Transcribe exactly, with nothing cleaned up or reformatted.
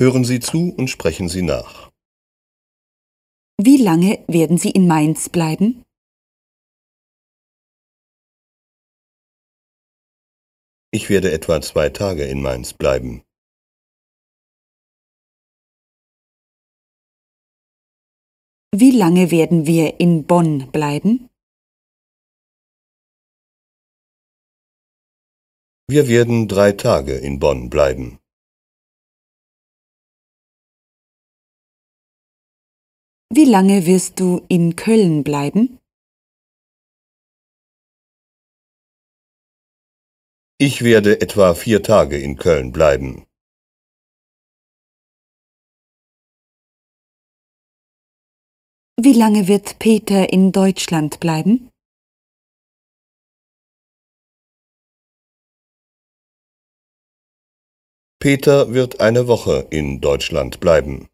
Hören Sie zu und sprechen Sie nach. Wie lange werden Sie in Mainz bleiben? Ich werde etwa zwei Tage in Mainz bleiben. Wie lange werden wir in Bonn bleiben? Wir werden drei Tage in Bonn bleiben. Wie lange wirst du in Köln bleiben? Ich werde etwa vier Tage in Köln bleiben. Wie lange wird Peter in Deutschland bleiben? Peter wird eine Woche in Deutschland bleiben.